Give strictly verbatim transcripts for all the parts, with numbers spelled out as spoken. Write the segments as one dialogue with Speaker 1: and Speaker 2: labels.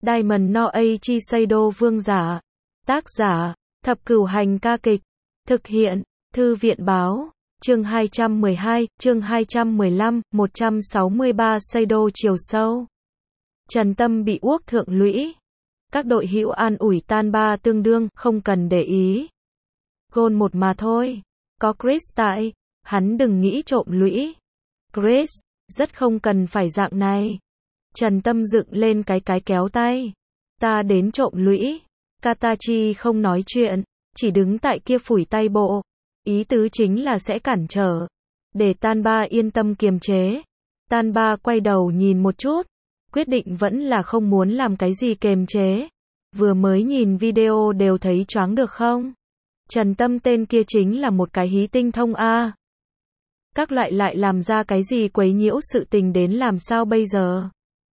Speaker 1: Diamond no Aichi Seido vương giả. Tác giả, Thập Cửu Hành ca kịch. Thực hiện, Thư viện báo. Chương hai trăm mười hai, chương hai trăm mười lăm, một trăm sáu mươi ba Seido chiều sâu. Trần Tâm bị uốc thượng lũy. Các đội hữu an ủi tan ba tương đương, không cần để ý. Gôn một mà thôi. Có Chris tại, hắn đừng nghĩ trộm lũy. Chris, rất không cần phải dạng này. Trần Tâm dựng lên cái cái kéo tay. Ta đến trộm lũy. Katachi không nói chuyện, chỉ đứng tại kia phủi tay bộ. Ý tứ chính là sẽ cản trở. Để Tan Ba yên tâm kiềm chế. Tan Ba quay đầu nhìn một chút. Quyết định vẫn là không muốn làm cái gì kiềm chế. Vừa mới nhìn video đều thấy choáng được không? Trần Tâm tên kia chính là một cái hí tinh thông a. Các loại lại làm ra cái gì quấy nhiễu sự tình đến làm sao bây giờ?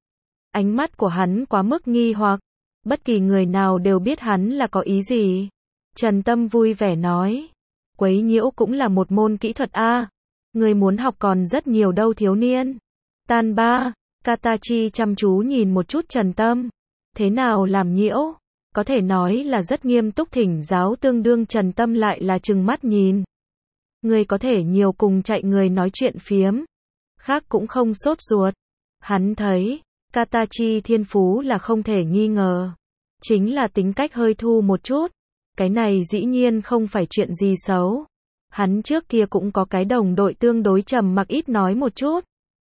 Speaker 1: Ánh mắt của hắn quá mức nghi hoặc. Bất kỳ người nào đều biết hắn là có ý gì. Trần Tâm vui vẻ nói. Quấy nhiễu cũng là một môn kỹ thuật a. Người muốn học còn rất nhiều đâu thiếu niên. Tan Ba, Katachi chăm chú nhìn một chút Trần Tâm. Thế nào làm nhiễu? Có thể nói là rất nghiêm túc thỉnh giáo tương đương. Trần Tâm lại là trừng mắt nhìn. Người có thể nhiều cùng chạy người nói chuyện phiếm. Khác cũng không sốt ruột. Hắn thấy, Katachi thiên phú là không thể nghi ngờ. Chính là tính cách hơi thu một chút. Cái này dĩ nhiên không phải chuyện gì xấu. Hắn trước kia cũng có cái đồng đội tương đối trầm mặc ít nói một chút.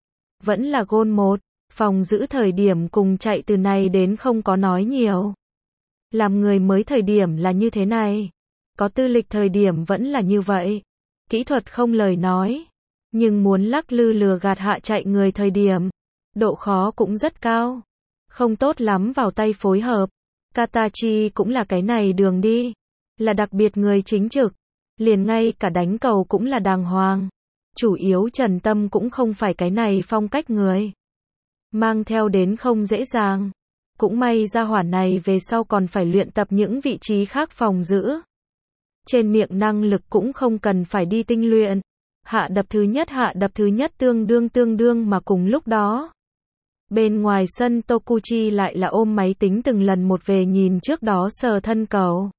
Speaker 1: Vẫn là gôn một, phòng giữ thời điểm cùng chạy từ này đến không có nói nhiều. Làm người mới thời điểm là như thế này. Có tư lịch thời điểm vẫn là như vậy. Kỹ thuật không lời nói. Nhưng muốn lắc lư lừa gạt hạ chạy người thời điểm. Độ khó cũng rất cao. Không tốt lắm vào tay phối hợp. Katachi cũng là cái này đường đi. Là đặc biệt người chính trực. Liền ngay cả đánh cầu cũng là đàng hoàng. Chủ yếu Trần Tâm cũng không phải cái này phong cách người. Mang theo đến không dễ dàng. Cũng may ra hỏa này về sau còn phải luyện tập những vị trí khác phòng giữ. Trên miệng năng lực cũng không cần phải đi tinh luyện. Hạ đập thứ nhất hạ đập thứ nhất tương đương tương đương mà cùng lúc đó. Bên ngoài sân Tokuchi lại là ôm máy tính từng lần một về nhìn trước đó sờ thân cầu.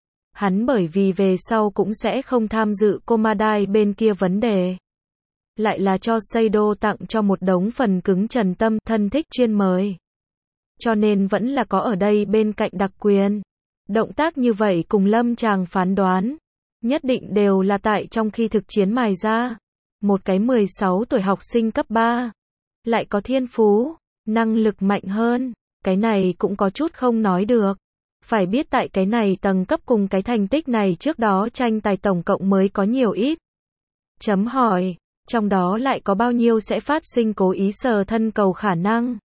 Speaker 1: Hắn bởi vì về sau cũng sẽ không tham dự Komadai bên kia vấn đề. Lại là cho Seido tặng cho một đống phần cứng Trần Tâm thân thích chuyên mời. Cho nên vẫn là có ở đây bên cạnh đặc quyền. Động tác như vậy cùng lâm chàng phán đoán. Nhất định đều là tại trong khi thực chiến mài ra. Một cái mười sáu tuổi học sinh cấp ba. Lại có thiên phú, năng lực mạnh hơn. Cái này cũng có chút không nói được. Phải biết tại cái này tầng cấp cùng cái thành tích này trước đó tranh tài tổng cộng mới có nhiều ít. Chấm hỏi, trong đó lại có bao nhiêu sẽ phát sinh cố ý sờ thân cầu khả năng?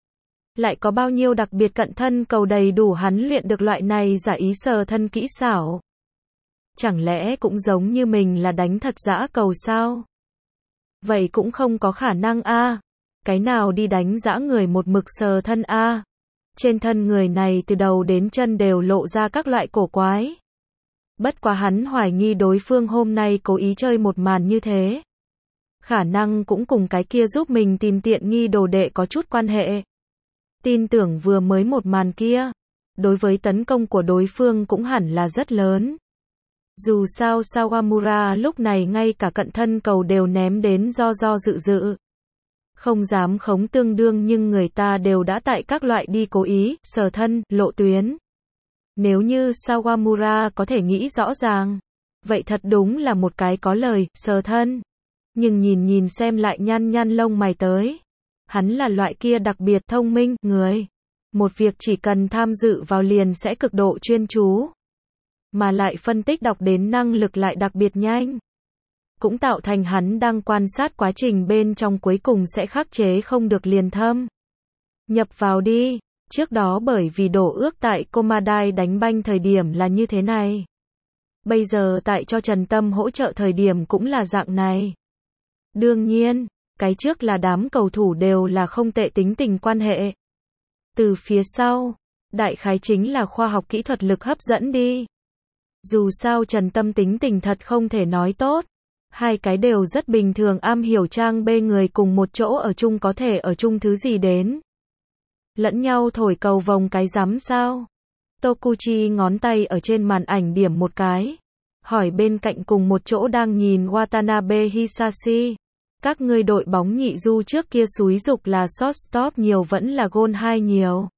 Speaker 1: Lại có bao nhiêu đặc biệt cận thân cầu đầy đủ hắn luyện được loại này giả ý sờ thân kỹ xảo? Chẳng lẽ cũng giống như mình là đánh thật dã cầu sao? Vậy cũng không có khả năng a. Cái nào đi đánh dã người một mực sờ thân a? Trên thân người này từ đầu đến chân đều lộ ra các loại cổ quái. Bất quá hắn hoài nghi đối phương hôm nay cố ý chơi một màn như thế. Khả năng cũng cùng cái kia giúp mình tìm tiện nghi đồ đệ có chút quan hệ. Tin tưởng vừa mới một màn kia, đối với tấn công của đối phương cũng hẳn là rất lớn. Dù sao Sawamura lúc này ngay cả cận thân cầu đều ném đến do do dự dự. Không dám khống tương đương nhưng người ta đều đã tại các loại đi cố ý, sờ thân, lộ tuyến. Nếu như Sawamura có thể nghĩ rõ ràng, vậy thật đúng là một cái có lời, sờ thân. Nhưng nhìn nhìn xem lại nhăn nhăn lông mày tới. Hắn là loại kia đặc biệt thông minh, người. Một việc chỉ cần tham dự vào liền sẽ cực độ chuyên chú. Mà lại phân tích đọc đến năng lực lại đặc biệt nhanh. Cũng tạo thành hắn đang quan sát quá trình bên trong cuối cùng sẽ khắc chế không được liền thâm. Nhập vào đi. Trước đó bởi vì đổ ước tại Komadai đánh banh thời điểm là như thế này. Bây giờ tại cho Trần Tâm hỗ trợ thời điểm cũng là dạng này. Đương nhiên, cái trước là đám cầu thủ đều là không tệ tính tình quan hệ. Từ phía sau, đại khái chính là khoa học kỹ thuật lực hấp dẫn đi. Dù sao Trần Tâm tính tình thật không thể nói tốt. Hai cái đều rất bình thường am hiểu trang bê người cùng một chỗ ở chung có thể ở chung thứ gì đến. Lẫn nhau thổi cầu vồng cái rắm sao? Tokuchi ngón tay ở trên màn ảnh điểm một cái. Hỏi bên cạnh cùng một chỗ đang nhìn Watanabe Hisashi. Các ngươi đội bóng nhị du trước kia xúi dục là shortstop nhiều vẫn là goal hai nhiều?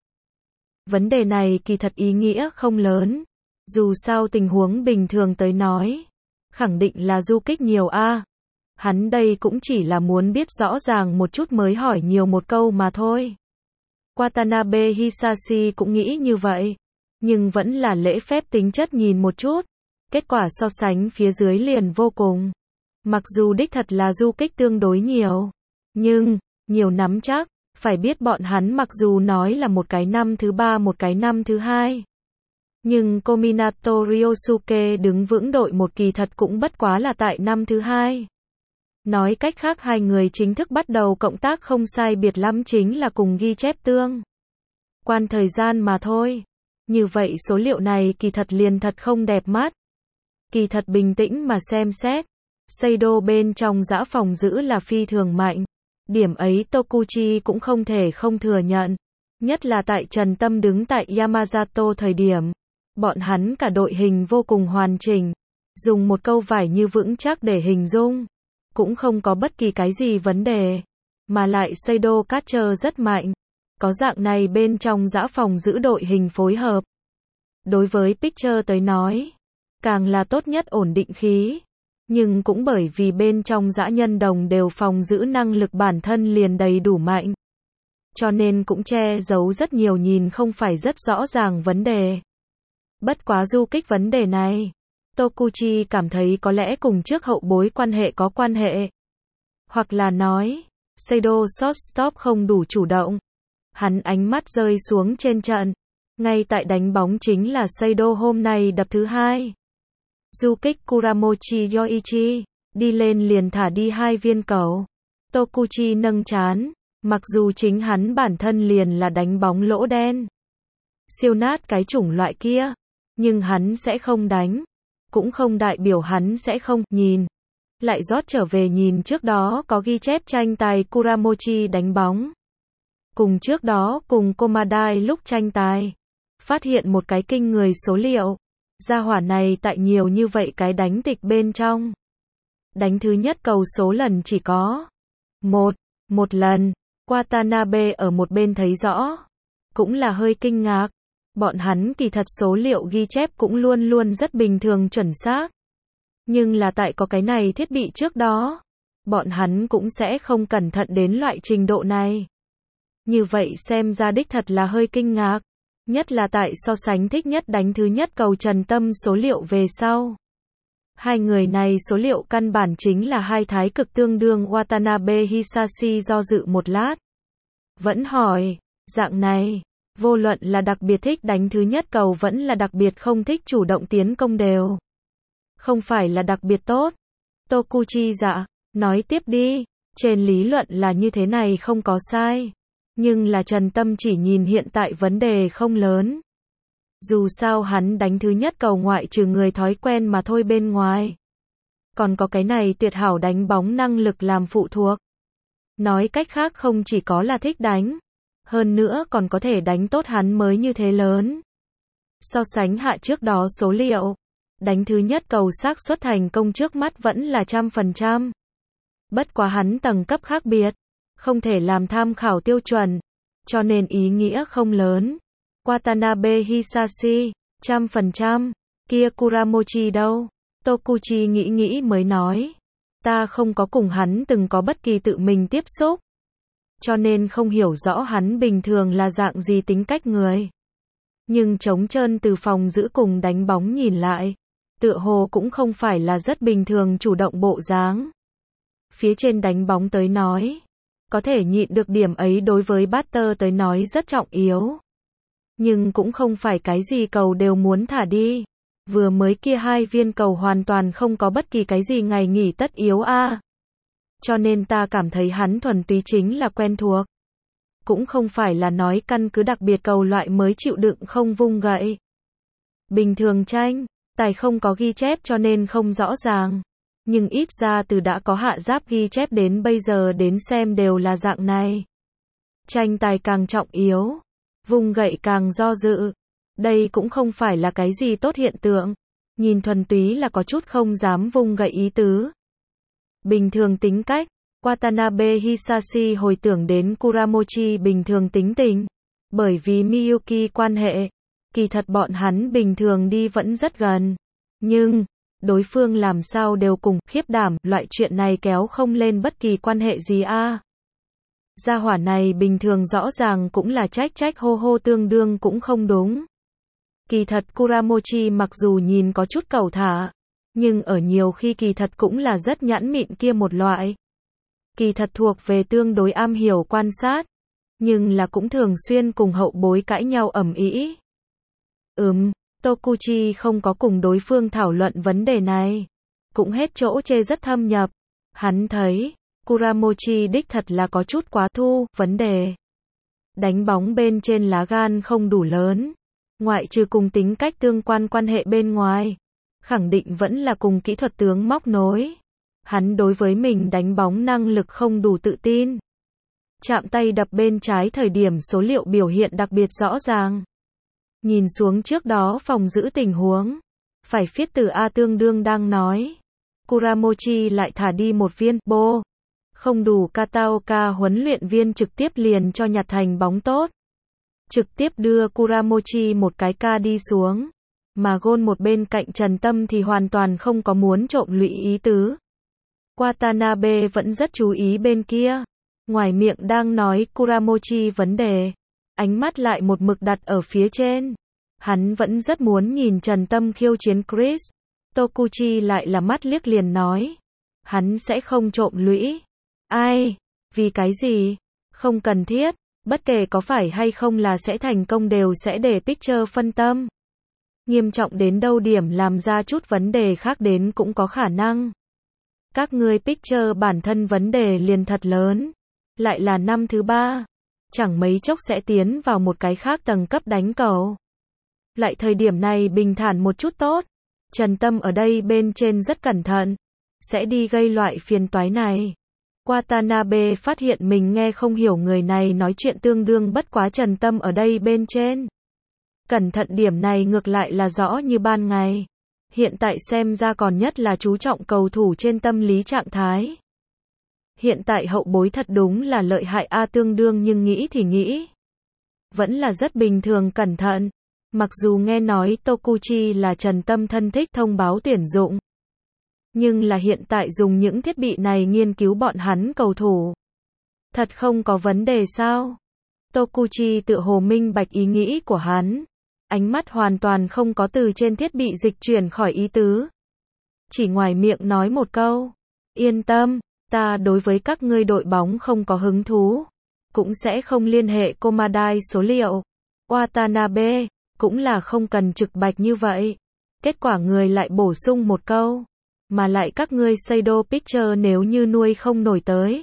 Speaker 1: Vấn đề này kỳ thật ý nghĩa không lớn. Dù sao tình huống bình thường tới nói. Khẳng định là du kích nhiều a. Hắn đây cũng chỉ là muốn biết rõ ràng một chút mới hỏi nhiều một câu mà thôi. Watanabe Hisashi cũng nghĩ như vậy. Nhưng vẫn là lễ phép tính chất nhìn một chút. Kết quả so sánh phía dưới liền vô cùng. Mặc dù đích thật là du kích tương đối nhiều. Nhưng, nhiều nắm chắc. Phải biết bọn hắn mặc dù nói là một cái năm thứ ba một cái năm thứ hai. Nhưng Kominato Ryosuke đứng vững đội một kỳ thật cũng bất quá là tại năm thứ hai. Nói cách khác hai người chính thức bắt đầu cộng tác không sai biệt lắm chính là cùng ghi chép tương quan thời gian mà thôi. Như vậy số liệu này kỳ thật liền thật không đẹp mắt. Kỳ thật bình tĩnh mà xem xét. Seido bên trong dã phòng giữ là phi thường mạnh. Điểm ấy Tokuchi cũng không thể không thừa nhận. Nhất là tại Trần Tâm đứng tại Yamazato thời điểm. Bọn hắn cả đội hình vô cùng hoàn chỉnh. Dùng một câu vải như vững chắc để hình dung. Cũng không có bất kỳ cái gì vấn đề. Mà lại Seido catcher rất mạnh. Có dạng này bên trong dã phòng giữ đội hình phối hợp. Đối với pitcher tới nói. Càng là tốt nhất ổn định khí. Nhưng cũng bởi vì bên trong dã nhân đồng đều phòng giữ năng lực bản thân liền đầy đủ mạnh. Cho nên cũng che giấu rất nhiều nhìn không phải rất rõ ràng vấn đề. Bất quá du kích vấn đề này. Tokuchi cảm thấy có lẽ cùng trước hậu bối quan hệ có quan hệ. Hoặc là nói, Seido shortstop không đủ chủ động. Hắn ánh mắt rơi xuống trên trận. Ngay tại đánh bóng chính là Seido hôm nay đập thứ hai. Du kích Kuramochi Yoichi, đi lên liền thả đi hai viên cầu. Tokuchi nâng trán, mặc dù chính hắn bản thân liền là đánh bóng lỗ đen. Siêu nát cái chủng loại kia, nhưng hắn sẽ không đánh. Cũng không đại biểu hắn sẽ không nhìn. Lại rót trở về nhìn trước đó có ghi chép tranh tài Kuramochi đánh bóng. Cùng trước đó cùng Komadai lúc tranh tài. Phát hiện một cái kinh người số liệu. Gia hỏa này tại nhiều như vậy cái đánh tịch bên trong. Đánh thứ nhất cầu số lần chỉ có một, một lần. Watanabe ở một bên thấy rõ. Cũng là hơi kinh ngạc. Bọn hắn kỳ thật số liệu ghi chép cũng luôn luôn rất bình thường chuẩn xác. Nhưng là tại có cái này thiết bị trước đó. Bọn hắn cũng sẽ không cẩn thận đến loại trình độ này. Như vậy xem ra đích thật là hơi kinh ngạc. Nhất là tại so sánh thích nhất đánh thứ nhất cầu Trần Tâm số liệu về sau. Hai người này số liệu căn bản chính là hai thái cực tương đương. Watanabe Hisashi do dự một lát. Vẫn hỏi, dạng này, vô luận là đặc biệt thích đánh thứ nhất cầu vẫn là đặc biệt không thích chủ động tiến công đều. Không phải là đặc biệt tốt. Tokuchi dạ, nói tiếp đi, trên lý luận là như thế này không có sai. Nhưng là Trần Tâm chỉ nhìn hiện tại vấn đề không lớn. Dù sao hắn đánh thứ nhất cầu ngoại trừ người thói quen mà thôi bên ngoài. Còn có cái này tuyệt hảo đánh bóng năng lực làm phụ thuộc. Nói cách khác không chỉ có là thích đánh. Hơn nữa còn có thể đánh tốt hắn mới như thế lớn. So sánh hạ trước đó số liệu. Đánh thứ nhất cầu xác suất thành công trước mắt vẫn là trăm phần trăm. Bất quá hắn tầng cấp khác biệt. Không thể làm tham khảo tiêu chuẩn. Cho nên ý nghĩa không lớn. Watanabe Hisashi, trăm phần trăm. Kia Kuramochi đâu? Tokuchi nghĩ nghĩ mới nói. Ta không có cùng hắn từng có bất kỳ tự mình tiếp xúc. Cho nên không hiểu rõ hắn bình thường là dạng gì tính cách người. Nhưng trống trơn từ phòng giữ cùng đánh bóng nhìn lại. Tựa hồ cũng không phải là rất bình thường chủ động bộ dáng. Phía trên đánh bóng tới nói. Có thể nhịn được điểm ấy đối với batter tới nói rất trọng yếu. Nhưng cũng không phải cái gì cầu đều muốn thả đi. Vừa mới kia hai viên cầu hoàn toàn không có bất kỳ cái gì ngày nghỉ tất yếu a. À. Cho nên ta cảm thấy hắn thuần túy chính là quen thuộc. Cũng không phải là nói căn cứ đặc biệt cầu loại mới chịu đựng không vung gậy. Bình thường tranh, tài không có ghi chép cho nên không rõ ràng. Nhưng ít ra từ đã có hạ giáp ghi chép đến bây giờ đến xem đều là dạng này. Tranh tài càng trọng yếu, Vung gậy càng do dự. Đây cũng không phải là cái gì tốt hiện tượng. Nhìn thuần túy là có chút không dám vung gậy ý tứ. Bình thường tính cách. Watanabe Hisashi hồi tưởng đến Kuramochi bình thường tính tình. Bởi vì Miyuki quan hệ, kỳ thật bọn hắn bình thường đi vẫn rất gần. Nhưng, đối phương làm sao đều cùng, khiếp đảm, loại chuyện này kéo không lên bất kỳ quan hệ gì a. À. Gia hỏa này bình thường rõ ràng cũng là trách trách hô hô tương đương cũng không đúng. Kỳ thật Kuramochi mặc dù nhìn có chút cẩu thả, nhưng ở nhiều khi kỳ thật cũng là rất nhãn mịn kia một loại. Kỳ thật thuộc về tương đối am hiểu quan sát, nhưng là cũng thường xuyên cùng hậu bối cãi nhau ầm ĩ. Ừm, Tokuchi không có cùng đối phương thảo luận vấn đề này, cũng hết chỗ chê rất thâm nhập. Hắn thấy, Kuramochi đích thật là có chút quá thu, vấn đề. Đánh bóng bên trên lá gan không đủ lớn, ngoại trừ cùng tính cách tương quan quan hệ bên ngoài, khẳng định vẫn là cùng kỹ thuật tướng móc nối. Hắn đối với mình đánh bóng năng lực không đủ tự tin. Chạm tay đập bên trái thời điểm số liệu biểu hiện đặc biệt rõ ràng. Nhìn xuống trước đó phòng giữ tình huống. Phải phiết từ A tương đương đang nói. Kuramochi lại thả đi một viên, bô. Không đủ Kataoka huấn luyện viên trực tiếp liền cho nhặt thành bóng tốt. Trực tiếp đưa Kuramochi một cái ca đi xuống. Mà gôn một bên cạnh Trần Tâm thì hoàn toàn không có muốn trộm lụy ý tứ. Watanabe vẫn rất chú ý bên kia. Ngoài miệng đang nói Kuramochi vấn đề, ánh mắt lại một mực đặt ở phía trên. Hắn vẫn rất muốn nhìn Trần Tâm khiêu chiến Chris. Tokuchi lại là mắt liếc liền nói. Hắn sẽ không trộm lũy. Ai? Vì cái gì? Không cần thiết. Bất kể có phải hay không là sẽ thành công đều sẽ để Picture phân tâm. Nghiêm trọng đến đâu điểm làm ra chút vấn đề khác đến cũng có khả năng. Các ngươi Picture bản thân vấn đề liền thật lớn. Lại là năm thứ ba. Chẳng mấy chốc sẽ tiến vào một cái khác tầng cấp đánh cầu. Lại thời điểm này bình thản một chút tốt. Trần Tâm ở đây bên trên rất cẩn thận. Sẽ đi gây loại phiền toái này. Watanabe phát hiện mình nghe không hiểu người này nói chuyện tương đương bất quá Trần Tâm ở đây bên trên. Cẩn thận điểm này ngược lại là rõ như ban ngày. Hiện tại xem ra còn nhất là chú trọng cầu thủ trên tâm lý trạng thái. Hiện tại hậu bối thật đúng là lợi hại a tương đương nhưng nghĩ thì nghĩ. Vẫn là rất bình thường cẩn thận. Mặc dù nghe nói Tokuchi là Trần Tâm thân thích thông báo tuyển dụng. Nhưng là hiện tại dùng những thiết bị này nghiên cứu bọn hắn cầu thủ. Thật không có vấn đề sao? Tokuchi tự hồ minh bạch ý nghĩ của hắn. Ánh mắt hoàn toàn không có từ trên thiết bị dịch chuyển khỏi ý tứ. Chỉ ngoài miệng nói một câu. Yên tâm, ta đối với các ngươi đội bóng không có hứng thú. Cũng sẽ không liên hệ Komadai số liệu. Watanabe, cũng là không cần trực bạch như vậy. Kết quả người lại bổ sung một câu. Mà lại các ngươi Seido Picture nếu như nuôi không nổi tới.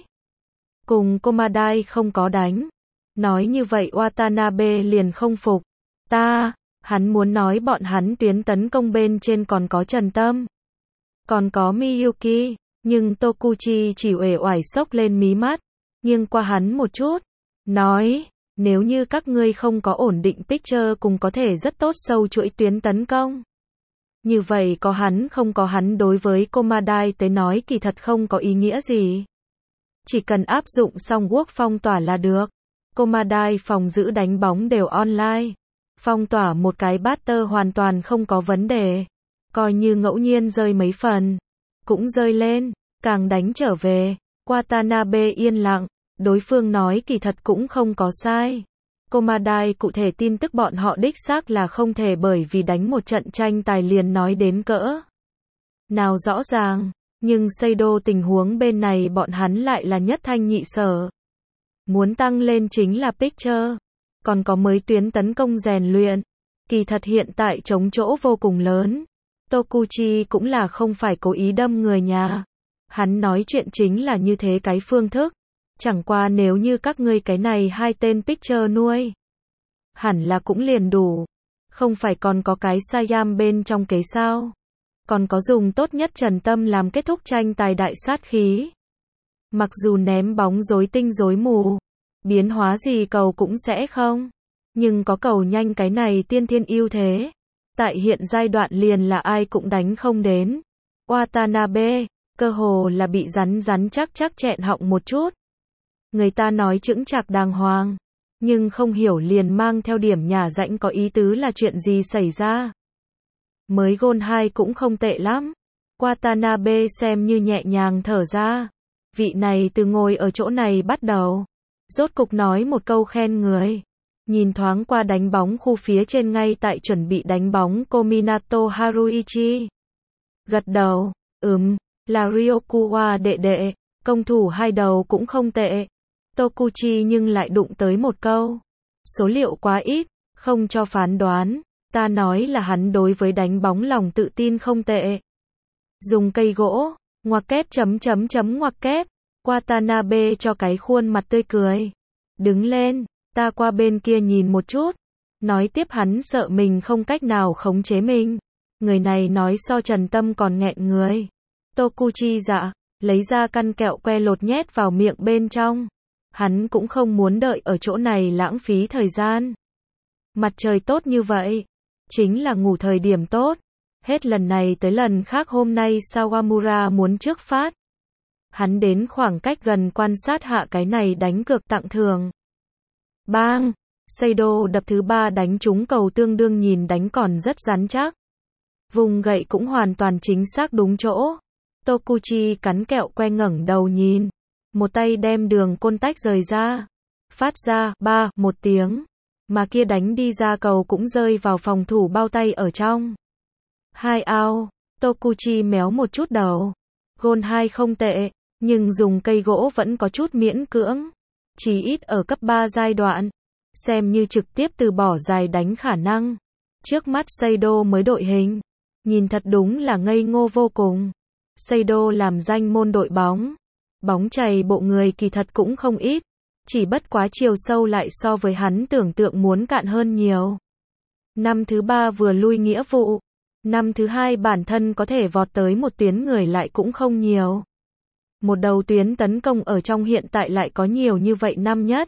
Speaker 1: Cùng Komadai không có đánh. Nói như vậy Watanabe liền không phục. Ta, hắn muốn nói bọn hắn tuyến tấn công bên trên còn có Trần Tâm. Còn có Miyuki, nhưng Tokuchi chỉ uể oải sốc lên mí mắt, nghiêng qua hắn một chút. Nói, nếu như các ngươi không có ổn định Picture cùng có thể rất tốt sâu chuỗi tuyến tấn công. Như vậy có hắn không có hắn đối với Komadai tới nói kỳ thật không có ý nghĩa gì. Chỉ cần áp dụng xong work phong tỏa là được. Komadai phòng giữ đánh bóng đều online. Phong tỏa một cái batter hoàn toàn không có vấn đề. Coi như ngẫu nhiên rơi mấy phần. Cũng rơi lên, càng đánh trở về. Watanabe yên lặng. Đối phương nói kỳ thật cũng không có sai. Komadai cụ thể tin tức bọn họ đích xác là không thể bởi vì đánh một trận tranh tài liền nói đến cỡ nào rõ ràng, nhưng Seido tình huống bên này bọn hắn lại là nhất thanh nhị sở. Muốn tăng lên chính là Picture, còn có mới tuyến tấn công rèn luyện. Kỳ thật hiện tại trống chỗ vô cùng lớn. Tokuchi cũng là không phải cố ý đâm người nhà. Hắn nói chuyện chính là như thế cái phương thức. Chẳng qua nếu như các ngươi cái này hai tên Picture nuôi, hẳn là cũng liền đủ. Không phải còn có cái Sayam bên trong kế sao? Còn có dùng tốt nhất Trần Tâm làm kết thúc tranh tài đại sát khí. Mặc dù ném bóng rối tinh rối mù, biến hóa gì cầu cũng sẽ không. Nhưng có cầu nhanh cái này tiên thiên ưu thế. Tại hiện giai đoạn liền là ai cũng đánh không đến. Watanabe, cơ hồ là bị rắn rắn chắc chắc chẹn họng một chút. Người ta nói chững chạc đàng hoàng, nhưng không hiểu liền mang theo điểm nhả rãnh có ý tứ là chuyện gì xảy ra. Mới gôn hai cũng không tệ lắm. Watanabe xem như nhẹ nhàng thở ra. Vị này từ ngồi ở chỗ này bắt đầu. Rốt cục nói một câu khen người. Nhìn thoáng qua đánh bóng khu phía trên ngay tại chuẩn bị đánh bóng Kominato Haruichi. Gật đầu, ừm, là Ryokuwa đệ đệ, công thủ hai đầu cũng không tệ. Tokuchi nhưng lại đụng tới một câu. Số liệu quá ít, không cho phán đoán. Ta nói là hắn đối với đánh bóng lòng tự tin không tệ. Dùng cây gỗ, ngoặc kép chấm chấm chấm ngoặc kép. Watanabe cho cái khuôn mặt tươi cười. Đứng lên, ta qua bên kia nhìn một chút. Nói tiếp hắn sợ mình không cách nào khống chế mình. Người này nói so Trần Tâm còn nghẹn người. Tokuchi dạ, lấy ra căn kẹo que lột nhét vào miệng bên trong. Hắn cũng không muốn đợi ở chỗ này lãng phí thời gian. Mặt trời tốt như vậy, chính là ngủ thời điểm tốt. Hết lần này tới lần khác hôm nay Sawamura muốn trước phát. Hắn đến khoảng cách gần quan sát hạ cái này đánh cược tặng thưởng. Bang! Seido đập thứ ba đánh trúng cầu tương đương nhìn đánh còn rất rắn chắc. Vùng gậy cũng hoàn toàn chính xác đúng chỗ. Tokuchi cắn kẹo que ngẩng đầu nhìn. Một tay đem đường côn tách rời ra. Phát ra, ba, một tiếng. Mà kia đánh đi ra cầu cũng rơi vào phòng thủ bao tay ở trong. Hai ao, Tokuchi méo một chút đầu. Gôn hai không tệ, nhưng dùng cây gỗ vẫn có chút miễn cưỡng. Chỉ ít ở cấp ba giai đoạn. Xem như trực tiếp từ bỏ dài đánh khả năng. Trước mắt Seido mới đội hình. Nhìn thật đúng là ngây ngô vô cùng. Seido làm danh môn đội bóng. Bóng chày bộ người kỳ thật cũng không ít. Chỉ bất quá chiều sâu lại so với hắn tưởng tượng muốn cạn hơn nhiều. Năm thứ ba vừa lui nghĩa vụ. Năm thứ hai bản thân có thể vọt tới một tuyến người lại cũng không nhiều. Một đầu tuyến tấn công ở trong hiện tại lại có nhiều như vậy năm nhất.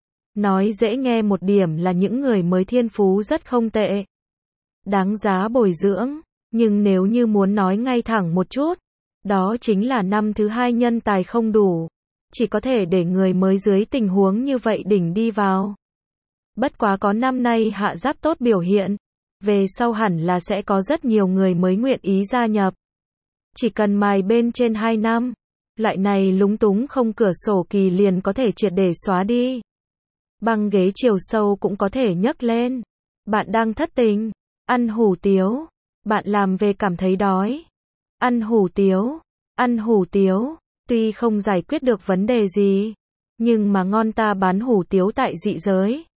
Speaker 1: Nói dễ nghe một điểm là những người mới thiên phú rất không tệ. Đáng giá bồi dưỡng. Nhưng nếu như muốn nói ngay thẳng một chút, đó chính là năm thứ hai nhân tài không đủ. Chỉ có thể để người mới dưới tình huống như vậy đỉnh đi vào. Bất quá có năm nay hạ giáp tốt biểu hiện. Về sau hẳn là sẽ có rất nhiều người mới nguyện ý gia nhập. Chỉ cần mài bên trên hai năm. Loại này lúng túng không cửa sổ kỳ liền có thể triệt để xóa đi. Băng ghế chiều sâu cũng có thể nhấc lên. Bạn đang thất tình. Ăn hủ tiếu. Bạn làm về cảm thấy đói. Ăn hủ tiếu. Ăn hủ tiếu. Tuy không giải quyết được vấn đề gì. Nhưng mà ngon ta bán hủ tiếu tại dị giới.